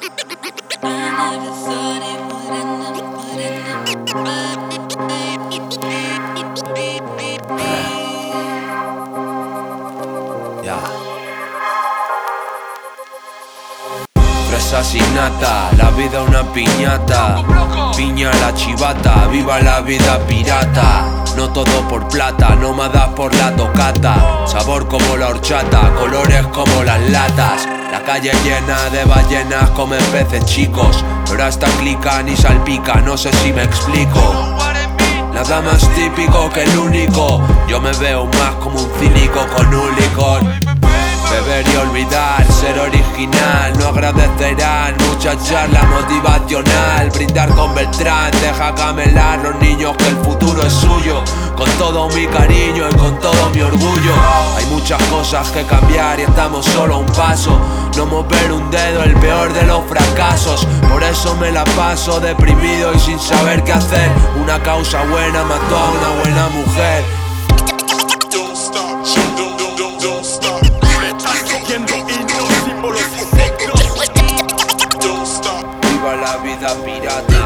Fresa sin nata, la vida una piñata. Piña la chivata, viva la vida pirata. No todo por plata, nómadas por la tocata. Sabor como la horchata, colores como las latas. La calle llena de ballenas comen peces chicos, pero hasta clican y salpican, no sé si me explico. Nada más típico que el único. Yo me veo más como un cínico con un licor. Beber y olvidar, ser original. No agradecerán, mucha charla motivacional. Brindar con Beltrán, deja camelar los niños que el futuro es suyo. Con todo mi cariño y con todo mi orgullo. Hay muchas cosas que cambiar y estamos solo a un paso. No mover un dedo, el peor de los fracasos. Por eso me la paso deprimido y sin saber qué hacer. Una causa buena mató a una buena mujer. Viva la vida pirata.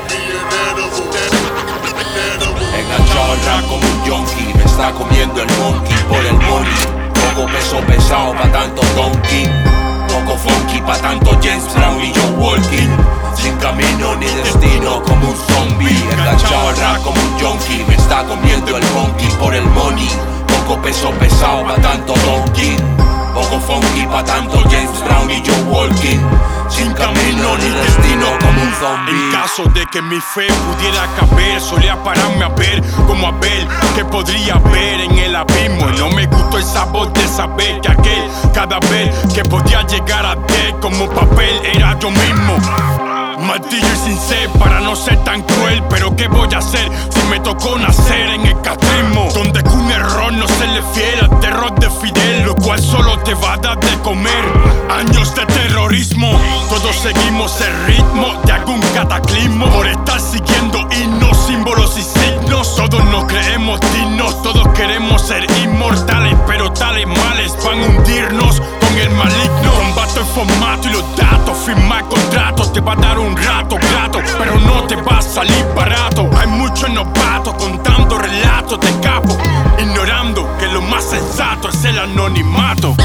Enganchado al rap como un yonki, me está comiendo el monkey por el money. Poco peso pesado pa' tanto donkey, poco funky pa' tanto James Brown y Joe Walking. Sin camino ni destino como un zombie. Enganchado al rap como un yonki, me está comiendo el monkey por el money. Poco peso pesado pa' tanto donkey, poco funky pa' tanto James Brown y Joe Walking. Sin camino ni destino como un zombie. En caso de que mi fe pudiera caber, solía pararme a ver como Abel, que podría ver en el abismo. Y no me gustó el sabor de saber que aquel cadáver que podía llegar a ver como papel era yo mismo. Martillo y sin sed para no ser tan cruel, pero ¿qué voy a hacer si me tocó nacer en el castrismo? Donde que un error no se le fiel al terror de Fidel, lo cual solo te va a dar de comer. Años de terrorismo, todos seguimos el ritmo de algún cataclismo. Por estar siguiendo himnos, símbolos y signos, todos nos creemos dignos, todos queremos ser inmortales, pero tales males van a hundirnos con el maligno. Combato el formato y los datos, firmar contratos te va a dar un rato grato, pero no te va a salir barato. Hay muchos novatos contando relatos de capo, ignorando que lo más sensato es el anonimato.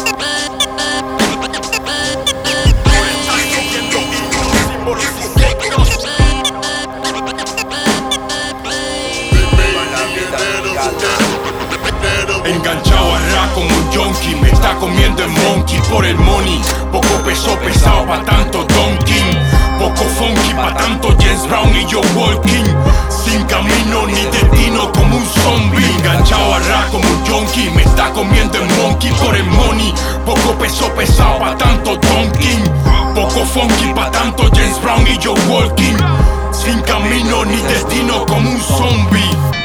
Enganchado al rap como un yonki, me está comiendo el monkey por el money. Poco peso pesado pa' tanto donkey, poco funky pa' tanto James Brown y Joe Walking. Sin camino ni destino como un zombie. Enganchado al rap como un yonki, me está comiendo el monkey por el money. Poco peso pesado pa' tanto donkey, poco funky pa' tanto James Brown y Joe Walking. Sin camino ni destino como un zombie.